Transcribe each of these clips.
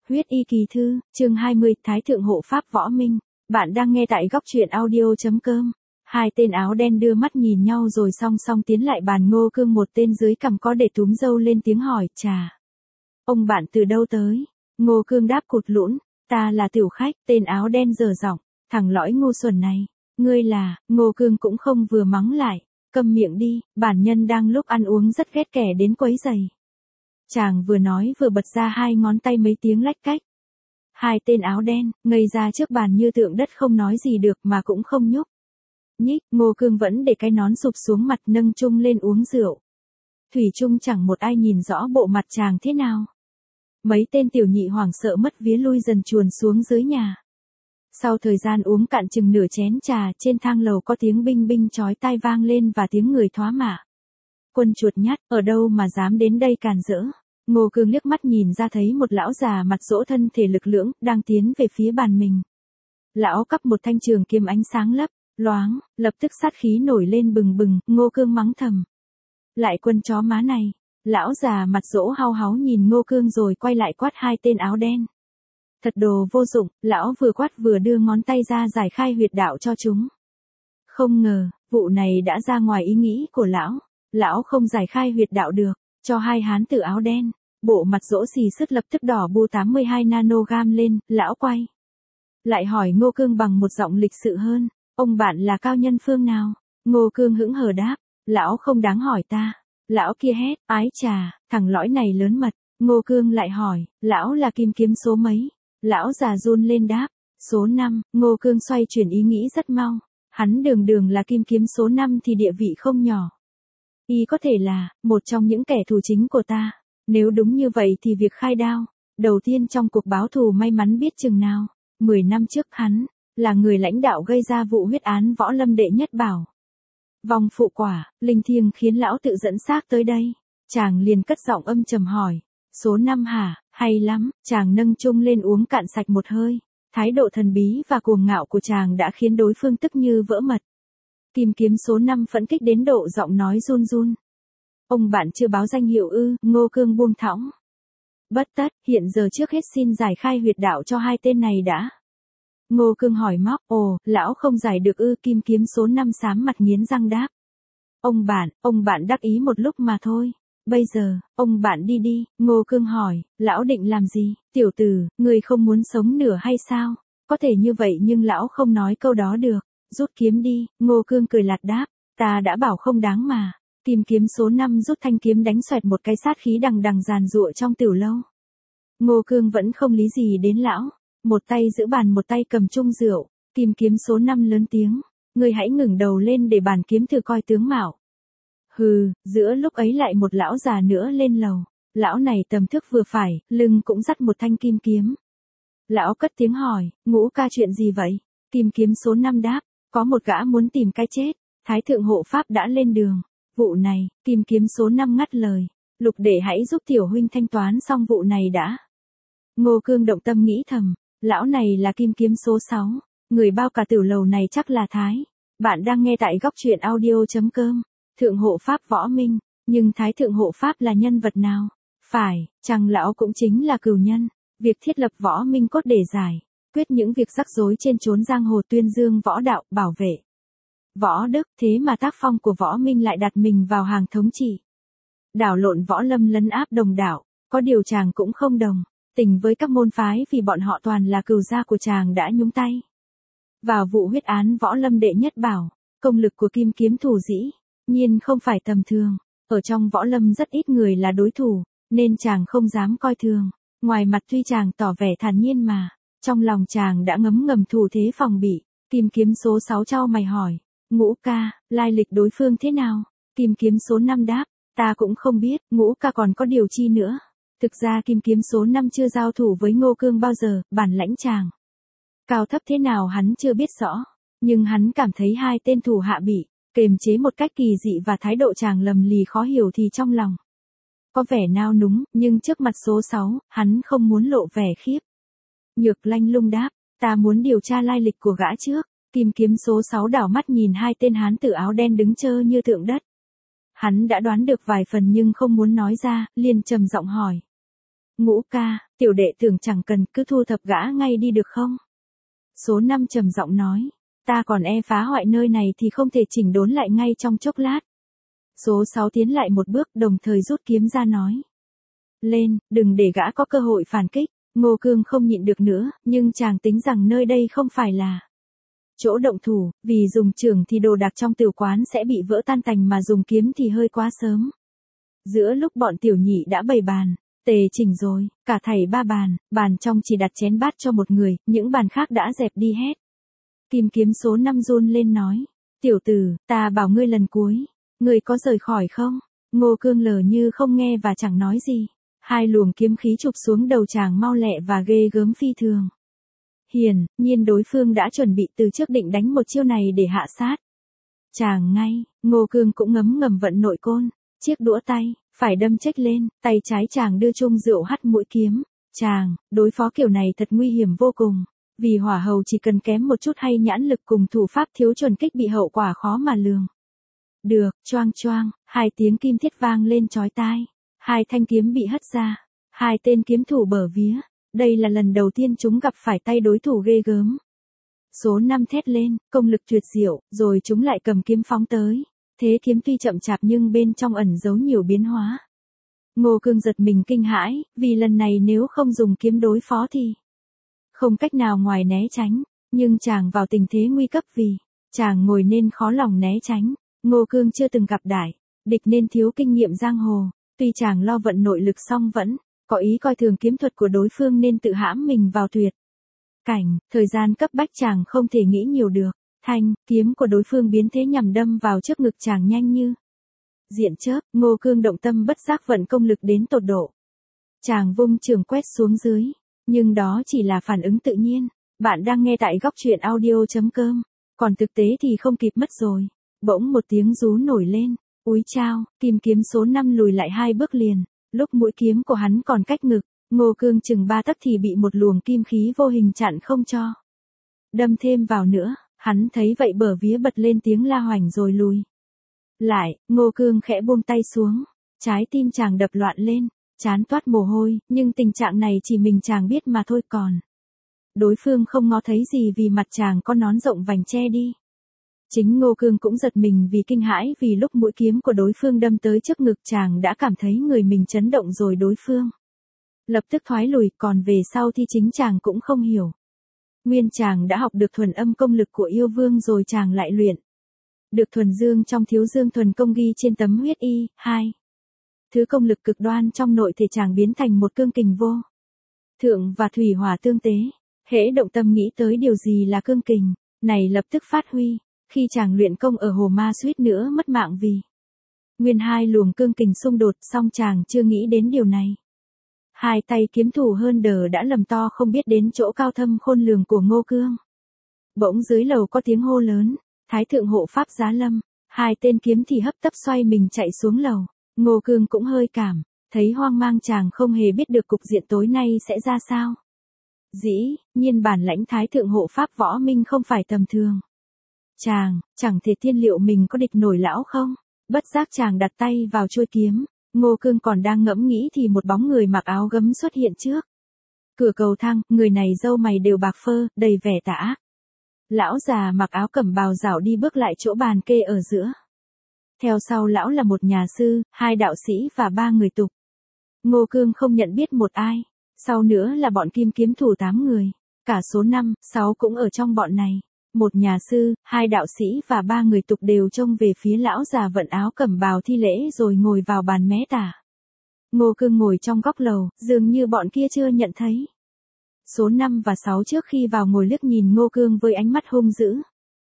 Huyết y kỳ thư, chương 20, Thái thượng hộ pháp võ minh. Bạn đang nghe tại góc truyện audio.com. Hai tên áo đen đưa mắt nhìn nhau rồi song song tiến lại bàn. Ngô Cương một tên dưới cằm có để túm râu lên tiếng hỏi, chà. Ông bạn từ đâu tới? Ngô Cương đáp cụt lũn, ta là tiểu khách. Tên áo đen dở giọng, thằng lõi ngu xuẩn này. Ngươi là, Ngô Cương cũng không vừa mắng lại, câm miệng đi, bản nhân đang lúc ăn uống rất ghét kẻ đến quấy rầy. Chàng vừa nói vừa bật ra hai ngón tay mấy tiếng lách cách. Hai tên áo đen, ngây ra trước bàn như tượng đất không nói gì được mà cũng không nhúc nhích. Ngô Cương vẫn để cái nón sụp xuống mặt nâng chung lên uống rượu. Thủy chung chẳng một ai nhìn rõ bộ mặt chàng thế nào. Mấy tên tiểu nhị hoảng sợ mất vía lui dần chuồn xuống dưới nhà. Sau thời gian uống cạn chừng nửa chén trà, trên thang lầu có tiếng binh binh chói tai vang lên và tiếng người thoá mạ. Quân chuột nhắt, ở đâu mà dám đến đây càn rỡ. Ngô Cương liếc mắt nhìn ra thấy một lão già mặt rỗ thân thể lực lưỡng, đang tiến về phía bàn mình. Lão cắp một thanh trường kiếm ánh sáng lấp loáng, lập tức sát khí nổi lên bừng bừng. Ngô Cương mắng thầm. Lại quân chó má này. Lão già mặt rỗ hau háu nhìn Ngô Cương rồi quay lại quát hai tên áo đen. Thật đồ vô dụng, lão vừa quát vừa đưa ngón tay ra giải khai huyệt đạo cho chúng. Không ngờ, vụ này đã ra ngoài ý nghĩ của lão. Lão không giải khai huyệt đạo được, cho hai hán tử áo đen. Bộ mặt rỗ xì sứt lập tức đỏ bu 82 nanogam lên. Lão quay lại hỏi Ngô Cương bằng một giọng lịch sự hơn. Ông bạn là cao nhân phương nào? Ngô Cương hững hờ đáp. Lão không đáng hỏi ta. Lão kia hét, ái chà, thằng lõi này lớn mật. Ngô Cương lại hỏi, lão là kim kiếm số mấy? Lão già run lên đáp, số 5. Ngô Cương xoay chuyển ý nghĩ rất mau. Hắn đường là kim kiếm số 5 thì địa vị không nhỏ. Y có thể là một trong những kẻ thù chính của ta. Nếu đúng như vậy thì việc khai đao đầu tiên trong cuộc báo thù may mắn biết chừng nào. 10 năm trước hắn là người lãnh đạo gây ra vụ huyết án võ lâm đệ nhất bảo vòng phụ quả. Linh thiêng khiến lão tự dẫn xác tới đây. Chàng liền cất giọng âm trầm hỏi, số 5 hả? Hay lắm. Chàng nâng chung lên uống cạn sạch một hơi. Thái độ thần bí và cuồng ngạo của chàng đã khiến đối phương tức như vỡ mật. Kim kiếm số 5 phẫn kích đến độ giọng nói run run. Ông bạn chưa báo danh hiệu ư? Ngô Cương buông thõng. Bất tất, hiện giờ trước hết xin giải khai huyệt đạo cho hai tên này đã. Ngô Cương hỏi móc, ồ, lão không giải được ư? Kim kiếm số 5 xám mặt nghiến răng đáp. Ông bạn đắc ý một lúc mà thôi. Bây giờ, ông bạn đi đi. Ngô Cương hỏi, lão định làm gì? Tiểu tử, người không muốn sống nữa hay sao? Có thể như vậy nhưng lão không nói câu đó được. Rút kiếm đi. Ngô Cương cười lạt đáp, ta đã bảo không đáng mà. Kim kiếm số 5 rút thanh kiếm đánh xoẹt một cái, sát khí đằng đằng giàn giụa trong tiểu lâu. Ngô Cương vẫn không lý gì đến lão. Một tay giữ bàn một tay cầm chung rượu. Kim kiếm số 5 lớn tiếng, ngươi hãy ngẩng đầu lên để bàn kiếm thử coi tướng mạo. Hừ, giữa lúc ấy lại một lão già nữa lên lầu. Lão này tầm thước vừa phải, lưng cũng dắt một thanh kim kiếm. Lão cất tiếng hỏi, Ngũ ca chuyện gì vậy? Kim kiếm số 5 đáp, có một gã muốn tìm cái chết. Thái thượng hộ pháp đã lên đường. Vụ này, kim kiếm số 5 ngắt lời. Lục đệ hãy giúp tiểu huynh thanh toán xong vụ này đã. Ngô Cương động tâm nghĩ thầm, lão này là kim kiếm số 6. Người bao cả tiểu lầu này chắc là Thái. Bạn đang nghe tại góc truyện audio.com. Thượng hộ pháp võ minh, nhưng Thái thượng hộ pháp là nhân vật nào? Phải, chăng lão cũng chính là cửu nhân? Việc thiết lập võ minh cốt để giải quyết những việc rắc rối trên chốn giang hồ, tuyên dương võ đạo, bảo vệ võ đức. Thế mà tác phong của võ minh lại đặt mình vào hàng thống trị, đảo lộn võ lâm, lấn áp đồng đạo. Có điều chàng cũng không đồng tình với các môn phái vì bọn họ toàn là cừu gia của chàng đã nhúng tay vào vụ huyết án võ lâm đệ nhất bảo. Công lực của kim kiếm thủ dĩ nhiên không phải tầm thường. Ở trong võ lâm rất ít người là đối thủ, nên chàng không dám coi thường. Ngoài mặt tuy chàng tỏ vẻ thản nhiên mà trong lòng chàng đã ngấm ngầm thủ thế phòng bị. Kim kiếm số 6 chau mày hỏi, Ngũ ca, lai lịch đối phương thế nào? Kim kiếm số 5 đáp, ta cũng không biết. Ngũ ca còn có điều chi nữa? Thực ra kim kiếm số 5 chưa giao thủ với Ngô Cương bao giờ, bản lãnh chàng cao thấp thế nào hắn chưa biết rõ. Nhưng hắn cảm thấy hai tên thủ hạ bị kềm chế một cách kỳ dị và thái độ chàng lầm lì khó hiểu thì trong lòng có vẻ nao núng, nhưng trước mặt số 6, hắn không muốn lộ vẻ khiếp nhược, lanh lung đáp, ta muốn điều tra lai lịch của gã trước. Kim kiếm số 6 đảo mắt nhìn hai tên hán tử áo đen đứng trơ như tượng đất. Hắn đã đoán được vài phần nhưng không muốn nói ra, liền trầm giọng hỏi. Ngũ ca, Tiểu đệ tưởng chẳng cần, cứ thu thập gã ngay đi được không? Số 5 trầm giọng nói, ta còn e phá hoại nơi này thì không thể chỉnh đốn lại ngay trong chốc lát. Số 6 tiến lại một bước, đồng thời rút kiếm ra nói. Lên, đừng để gã có cơ hội phản kích. Ngô Cương không nhịn được nữa, nhưng chàng tính rằng nơi đây không phải là chỗ động thủ, vì dùng chưởng thì đồ đạc trong tiểu quán sẽ bị vỡ tan tành mà dùng kiếm thì hơi quá sớm. Giữa lúc bọn tiểu nhị đã bày bàn, tề chỉnh rồi, cả thảy 3 bàn, bàn trong chỉ đặt chén bát cho một người, những bàn khác đã dẹp đi hết. Kim kiếm số 5 run lên nói, tiểu tử, ta bảo ngươi lần cuối, ngươi có rời khỏi không? Ngô Cương lờ như không nghe và chẳng nói gì. Hai luồng kiếm khí chụp xuống đầu chàng mau lẹ và ghê gớm phi thường. Hiển nhiên đối phương đã chuẩn bị từ trước định đánh một chiêu này để hạ sát. Chàng ngay, Ngô Cương cũng ngấm ngầm vận nội côn, chiếc đũa tay, phải đâm chếch lên, tay trái chàng đưa chung rượu hắt mũi kiếm. Chàng, đối phó kiểu này thật nguy hiểm vô cùng, vì hỏa hầu chỉ cần kém một chút hay nhãn lực cùng thủ pháp thiếu chuẩn kích bị hậu quả khó mà lường. Được, choang choang, hai tiếng kim thiết vang lên chói tai. Hai thanh kiếm bị hất ra, hai tên kiếm thủ bở vía, đây là lần đầu tiên chúng gặp phải tay đối thủ ghê gớm. Số 5 thét lên, công lực tuyệt diệu, rồi chúng lại cầm kiếm phóng tới. Thế kiếm tuy chậm chạp nhưng bên trong ẩn giấu nhiều biến hóa. Ngô Cương giật mình kinh hãi, vì lần này nếu không dùng kiếm đối phó thì không cách nào ngoài né tránh, nhưng chàng vào tình thế nguy cấp vì chàng ngồi nên khó lòng né tránh. Ngô Cương chưa từng gặp đại địch nên thiếu kinh nghiệm giang hồ. Tuy chàng lo vận nội lực song vẫn có ý coi thường kiếm thuật của đối phương nên tự hãm mình vào tuyệt cảnh, thời gian cấp bách chàng không thể nghĩ nhiều được. Thanh kiếm của đối phương biến thế nhằm đâm vào trước ngực chàng nhanh như diện chớp. Ngô Cương động tâm bất giác vận công lực đến tột độ. Chàng vung chưởng quét xuống dưới, nhưng đó chỉ là phản ứng tự nhiên. Bạn đang nghe tại góc truyện audio.com, còn thực tế thì không kịp mất rồi. Bỗng một tiếng rú nổi lên. Úi chao, kim kiếm số 5 lùi lại 2 bước liền, lúc mũi kiếm của hắn còn cách ngực, Ngô Cương chừng 3 tấc thì bị một luồng kim khí vô hình chặn không cho đâm thêm vào nữa. Hắn thấy vậy bở vía bật lên tiếng la hoành rồi lùi lại. Ngô Cương khẽ buông tay xuống, trái tim chàng đập loạn lên, trán toát mồ hôi, nhưng tình trạng này chỉ mình chàng biết mà thôi, còn đối phương không ngó thấy gì vì mặt chàng có nón rộng vành che đi. Chính Ngô Cương cũng giật mình vì kinh hãi, vì lúc mũi kiếm của đối phương đâm tới trước ngực chàng đã cảm thấy người mình chấn động rồi đối phương lập tức thoái lùi, còn về sau thì chính chàng cũng không hiểu. Nguyên chàng đã học được thuần âm công lực của yêu vương rồi chàng lại luyện được thuần dương trong thiếu dương thuần công ghi trên tấm huyết y. Thứ công lực cực đoan trong nội thể chàng biến thành một cương kình vô thượng và thủy hỏa tương tế. Hễ động tâm nghĩ tới điều gì là cương kình này lập tức phát huy. Khi chàng luyện công ở Hồ Ma suýt nữa mất mạng vì nguyên hai luồng cương kình xung đột, song chàng chưa nghĩ đến điều này. Hai tay kiếm thủ hơn đờ đã lầm to không biết đến chỗ cao thâm khôn lường của Ngô Cương. Bỗng dưới lầu có tiếng hô lớn, Thái thượng hộ pháp giá lâm. Hai tên kiếm thì hấp tấp xoay mình chạy xuống lầu. Ngô Cương cũng hơi cảm thấy hoang mang, chàng không hề biết được cục diện tối nay sẽ ra sao. Dĩ nhiên bản lãnh Thái thượng hộ pháp võ minh không phải tầm thường. Chàng, chẳng thể tiên liệu mình có địch nổi lão không? Bất giác chàng đặt tay vào chuôi kiếm. Ngô Cương còn đang ngẫm nghĩ thì một bóng người mặc áo gấm xuất hiện trước cửa cầu thang. Người này râu mày đều bạc phơ, đầy vẻ tà ác. Lão già mặc áo cẩm bào rảo đi bước lại chỗ bàn kê ở giữa. Theo sau lão là một nhà sư, 2 đạo sĩ và 3 người tục. Ngô Cương không nhận biết một ai. Sau nữa là bọn kim kiếm thủ 8 người. Cả số 5, 6 cũng ở trong bọn này. Một nhà sư, 2 đạo sĩ và 3 người tục đều trông về phía lão già vận áo cẩm bào thi lễ rồi ngồi vào bàn mé tả. Ngô Cương ngồi trong góc lầu, dường như bọn kia chưa nhận thấy. Số 5 và 6 trước khi vào ngồi liếc nhìn Ngô Cương với ánh mắt hung dữ.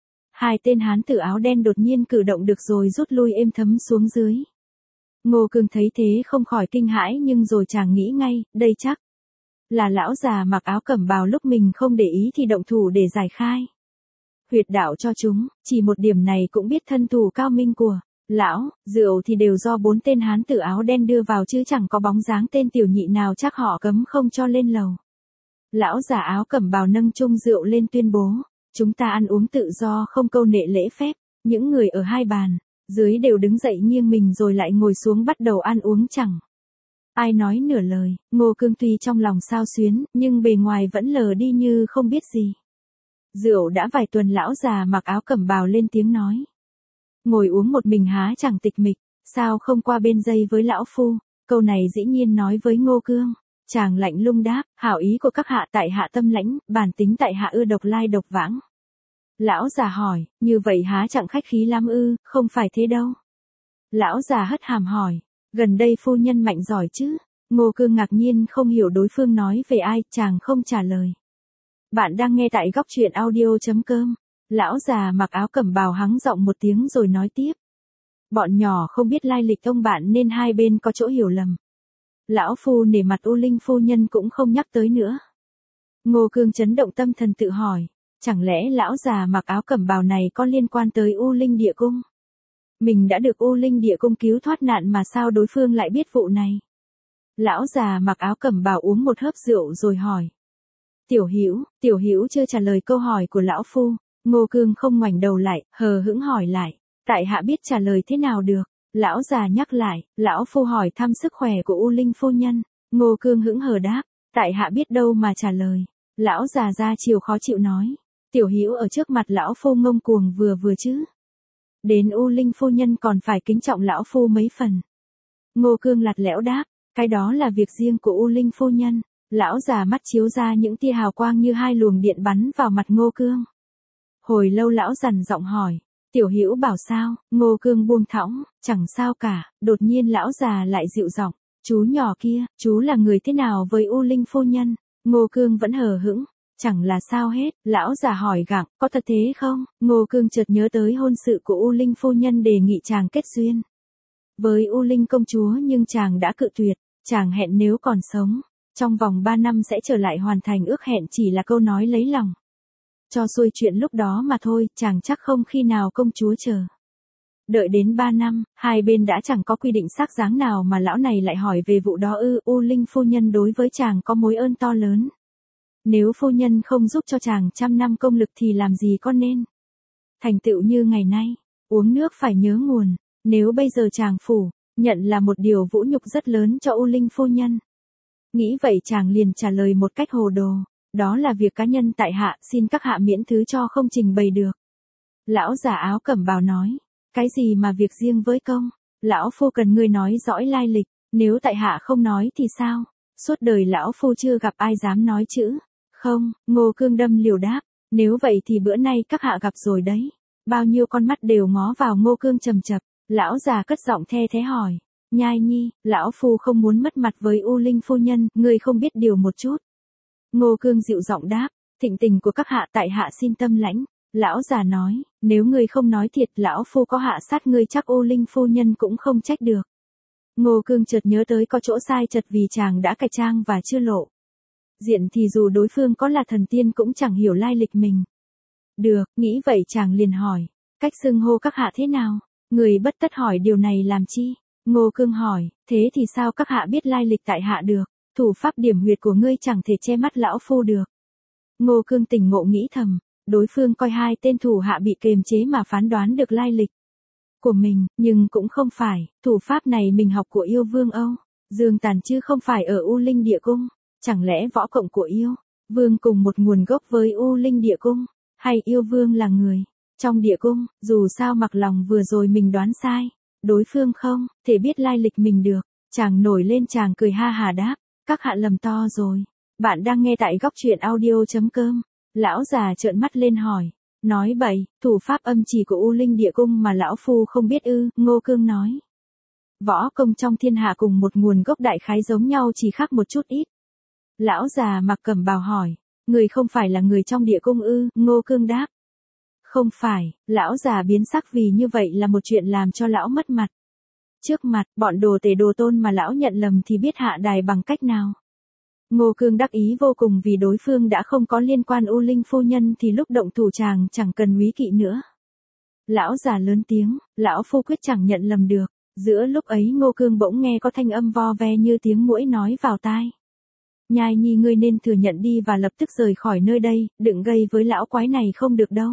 2 tên hán tử áo đen đột nhiên cử động được rồi rút lui êm thấm xuống dưới. Ngô Cương thấy thế không khỏi kinh hãi, nhưng rồi chàng nghĩ ngay, đây chắc là lão già mặc áo cẩm bào lúc mình không để ý thì động thủ để giải khai huyệt đạo cho chúng. Chỉ một điểm này cũng biết thân thủ cao minh của lão. Rượu thì đều do 4 tên hán tử áo đen đưa vào chứ chẳng có bóng dáng tên tiểu nhị nào chắc họ cấm không cho lên lầu. Lão già áo cẩm bào nâng chung rượu lên tuyên bố, chúng ta ăn uống tự do không câu nệ lễ phép. Những người ở 2 bàn dưới đều đứng dậy nghiêng mình rồi lại ngồi xuống bắt đầu ăn uống chẳng Ai nói nửa lời, Ngô Cương tuy trong lòng xao xuyến, nhưng bề ngoài vẫn lờ đi như không biết gì. Rượu đã vài tuần lão già mặc áo cẩm bào lên tiếng nói. Ngồi uống một mình há chẳng tịch mịch, sao không qua bên dây với lão phu, câu này dĩ nhiên nói với Ngô Cương. Chàng lạnh lùng đáp, hảo ý của các hạ tại hạ tâm lãnh, bản tính tại hạ ưa độc lai độc vãng. Lão già hỏi, như vậy há chẳng khách khí lắm ư, không phải thế đâu. Lão già hất hàm hỏi, gần đây phu nhân mạnh giỏi chứ? Ngô Cương ngạc nhiên không hiểu đối phương nói về ai, chàng không trả lời. Bạn đang nghe tại góc truyện audio.com. Lão già mặc áo cẩm bào hắng giọng một tiếng rồi nói tiếp. Bọn nhỏ không biết lai lịch ông bạn nên hai bên có chỗ hiểu lầm. Lão phu nể mặt U Linh phu nhân cũng không nhắc tới nữa. Ngô Cương chấn động tâm thần tự hỏi, chẳng lẽ lão già mặc áo cẩm bào này có liên quan tới U Linh địa cung? Mình đã được U Linh địa cung cứu thoát nạn mà sao đối phương lại biết vụ này? Lão già mặc áo cẩm bào uống một hớp rượu rồi hỏi. Tiểu Hữu chưa trả lời câu hỏi của lão phu. Ngô Cương không ngoảnh đầu lại, hờ hững hỏi lại, tại hạ biết trả lời thế nào được? Lão già nhắc lại, lão phu hỏi thăm sức khỏe của U Linh phu nhân. Ngô Cương hững hờ đáp, tại hạ biết đâu mà trả lời. Lão già ra chiều khó chịu nói, Tiểu Hữu ở trước mặt lão phu ngông cuồng vừa chứ. Đến U Linh phu nhân còn phải kính trọng lão phu mấy phần. Ngô Cương lạt lẽo đáp, cái đó là việc riêng của U Linh phu nhân. Lão già mắt chiếu ra những tia hào quang như hai luồng điện bắn vào mặt Ngô Cương. Hồi lâu lão dằn giọng hỏi, Tiểu Hữu bảo sao? Ngô Cương buông thõng, chẳng sao cả. Đột nhiên lão già lại dịu giọng, chú nhỏ kia, chú là người thế nào với U Linh phu nhân? Ngô Cương vẫn hờ hững, chẳng là sao hết. Lão già hỏi gặng, có thật thế không? Ngô Cương chợt nhớ tới hôn sự của U Linh phu nhân đề nghị chàng kết duyên với U Linh công chúa nhưng chàng đã cự tuyệt. Chàng hẹn nếu còn sống, trong vòng 3 năm sẽ trở lại hoàn thành ước hẹn, chỉ là câu nói lấy lòng. Cho xuôi chuyện lúc đó mà thôi, chàng chắc không khi nào công chúa chờ. Đợi đến 3 năm, hai bên đã chẳng có quy định xác dáng nào mà lão này lại hỏi về vụ đó ư? U Linh phu nhân đối với chàng có mối ơn to lớn. Nếu phu nhân không giúp cho chàng 100 năm công lực thì làm gì có nên thành tựu như ngày nay, uống nước phải nhớ nguồn. Nếu bây giờ chàng phủ nhận là một điều vũ nhục rất lớn cho U Linh phu nhân. Nghĩ vậy chàng liền trả lời một cách hồ đồ, đó là việc cá nhân tại hạ, xin các hạ miễn thứ cho không trình bày được. Lão già áo cẩm bào nói, cái gì mà việc riêng với công? Lão phu cần ngươi nói rõ lai lịch, nếu tại hạ không nói thì sao? Suốt đời lão phu chưa gặp ai dám nói chữ không. Ngô Cương đâm liều đáp, nếu vậy thì bữa nay các hạ gặp rồi đấy. Bao nhiêu con mắt đều ngó vào Ngô Cương trầm chập. Lão già cất giọng the thế hỏi, Nhai Nhi, lão phu không muốn mất mặt với U Linh phu nhân, ngươi không biết điều một chút. Ngô Cương dịu giọng đáp, thịnh tình của các hạ tại hạ xin tâm lãnh. Lão già nói, nếu ngươi không nói thiệt lão phu có hạ sát ngươi chắc U Linh phu nhân cũng không trách được. Ngô Cương chợt nhớ tới có chỗ sai chật vì chàng đã cải trang và chưa lộ diện thì dù đối phương có là thần tiên cũng chẳng hiểu lai lịch mình. Được, nghĩ vậy chàng liền hỏi, cách xưng hô các hạ thế nào? Người bất tất hỏi điều này làm chi? Ngô Cương hỏi, thế thì sao các hạ biết lai lịch tại hạ được? Thủ pháp điểm huyệt của ngươi chẳng thể che mắt lão phu được. Ngô Cương tỉnh ngộ nghĩ thầm, đối phương coi hai tên thủ hạ bị kềm chế mà phán đoán được lai lịch của mình, nhưng cũng không phải, thủ pháp này mình học của yêu vương Âu Dương Tàn chứ không phải ở U Linh địa cung. Chẳng lẽ võ cộng của yêu vương cùng một nguồn gốc với U Linh địa cung, hay yêu vương là người trong địa cung? Dù sao mặc lòng vừa rồi mình đoán sai, đối phương không thể biết lai lịch mình được. Chàng nổi lên chàng cười ha hà đáp, các hạ lầm to rồi. Bạn đang nghe tại góc truyện audio.com. Lão già trợn mắt lên hỏi, nói bậy, thủ pháp âm chỉ của U Linh địa cung mà lão phu không biết ư? Ngô Cương nói, võ công trong thiên hạ cùng một nguồn gốc đại khái giống nhau, chỉ khác một chút ít. Lão già mặc cẩm bào hỏi, người không phải là người trong địa cung ư? Ngô Cương đáp, không phải. Lão già biến sắc vì như vậy là một chuyện làm cho lão mất mặt. Trước mặt bọn đồ tể đồ tôn mà lão nhận lầm thì biết hạ đài bằng cách nào? Ngô Cương đắc ý vô cùng vì đối phương đã không có liên quan U Linh phu nhân thì lúc động thủ chàng chẳng cần úy kỵ nữa. Lão già lớn tiếng, lão phu quyết chẳng nhận lầm được. Giữa lúc ấy Ngô Cương bỗng nghe có thanh âm vo ve như tiếng muỗi nói vào tai. Nhai Nhi, ngươi nên thừa nhận đi và lập tức rời khỏi nơi đây, đừng gây với lão quái này không được đâu.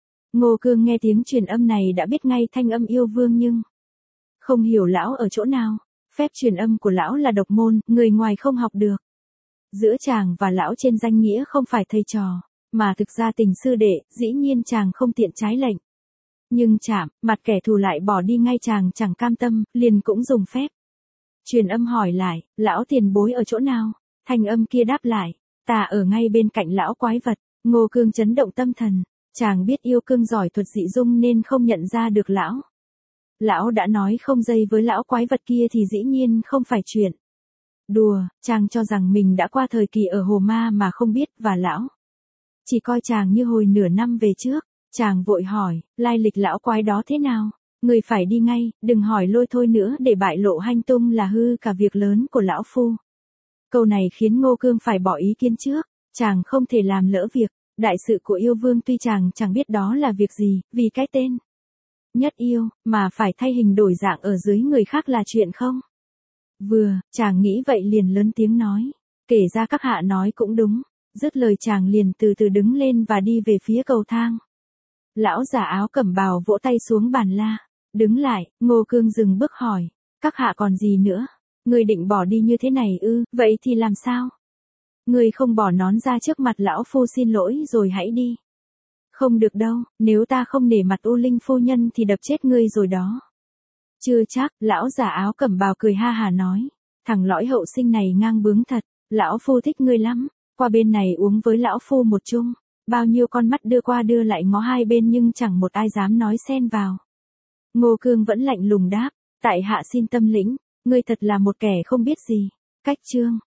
Ngô Cương nghe tiếng truyền âm này đã biết ngay thanh âm yêu vương nhưng không hiểu lão ở chỗ nào. Phép truyền âm của lão là độc môn, người ngoài không học được. Giữa chàng và lão trên danh nghĩa không phải thầy trò, mà thực ra tình sư đệ, dĩ nhiên chàng không tiện trái lệnh. Nhưng chạm, mặt kẻ thù lại bỏ đi ngay, chàng chẳng cam tâm, liền cũng dùng phép. Truyền âm hỏi lại, lão tiền bối ở chỗ nào? Thanh âm kia đáp lại, ta ở ngay bên cạnh lão quái vật. Ngô Cương chấn động tâm thần, chàng biết yêu cương giỏi thuật dị dung nên không nhận ra được lão. Lão đã nói không dây với lão quái vật kia thì dĩ nhiên không phải chuyện đùa, chàng cho rằng mình đã qua thời kỳ ở Hồ Ma mà không biết, và lão chỉ coi chàng như hồi nửa năm về trước. Chàng vội hỏi, lai lịch lão quái đó thế nào? Người phải đi ngay, đừng hỏi lôi thôi nữa để bại lộ hành tung là hư cả việc lớn của lão phu. Câu này khiến Ngô Cương phải bỏ ý kiến trước, chàng không thể làm lỡ việc. Đại sự của yêu vương tuy chàng chẳng biết đó là việc gì, vì cái tên nhất yêu, mà phải thay hình đổi dạng ở dưới người khác là chuyện không? Vừa, chàng nghĩ vậy liền lớn tiếng nói. Kể ra các hạ nói cũng đúng. Dứt lời chàng liền từ từ đứng lên và đi về phía cầu thang. Lão già áo cẩm bào vỗ tay xuống bàn la. Đứng lại, Ngô Cương dừng bước hỏi. Các hạ còn gì nữa? Người định bỏ đi như thế này ư, vậy thì làm sao? Người không bỏ nón ra trước mặt lão phu xin lỗi rồi hãy đi. Không được đâu, nếu ta không nể mặt U Linh phu nhân thì đập chết ngươi rồi đó. Chưa chắc, lão già áo cẩm bào cười ha hà nói. Thằng lõi hậu sinh này ngang bướng thật, lão phu thích ngươi lắm, qua bên này uống với lão phu một chung. Bao nhiêu con mắt đưa qua đưa lại ngó hai bên nhưng chẳng một ai dám nói xen vào. Ngô Cương vẫn lạnh lùng đáp, tại hạ xin tâm lĩnh, ngươi thật là một kẻ không biết gì. Cách chương